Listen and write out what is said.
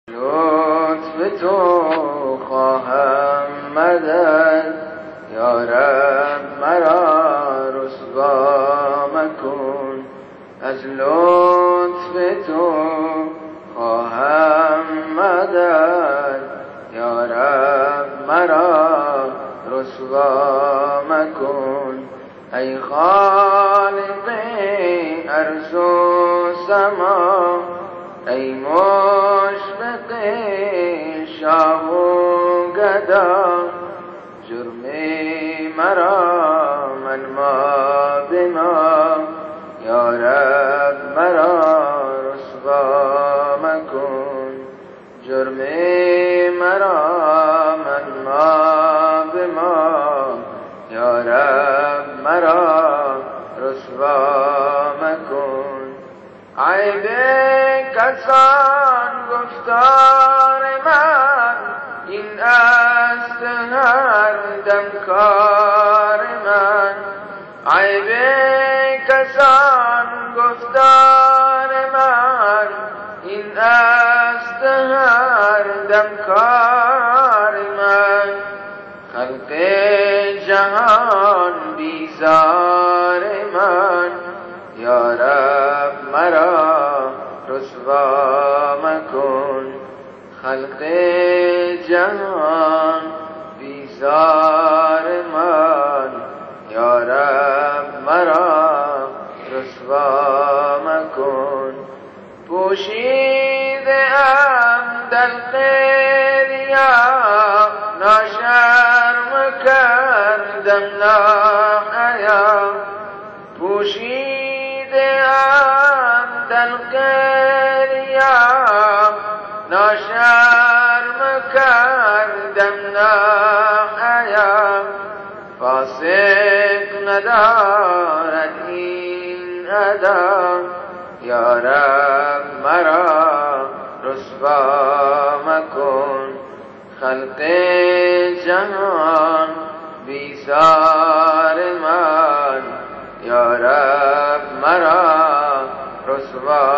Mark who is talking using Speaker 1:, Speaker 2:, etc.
Speaker 1: لطف تو خواهم مدد یا رب مرا رسوا مکن. از لطف تو خواهم مدد یا رب مرا رسوا مکن. ای خالق ارض و سما، ای مشفق شاه و گدا، جرم مرا من ما به ما یا رب مرا رسوا مکن. جرم مرا من ما به ما یا رب مرا رسوا مکن. عیب کسان گفتار من، این است هر دم کار من. عیب کسان گفتار من، این است هر دم کار من. خلق جهان بیزار من، یا رب مرا رسوا مکن. خلق جهان بیزار من، یا رب مرا رسوا مکن. پوشیده ام در خیریا، ناشرم کردم ناحیا. پوشیده ام در خیریا، ناشرم کردم ناحیا. فاسق ندارد این ادا، یا رب مرا رسوا مکن. خلق جهان بیزار من، یا رب مرا رسوا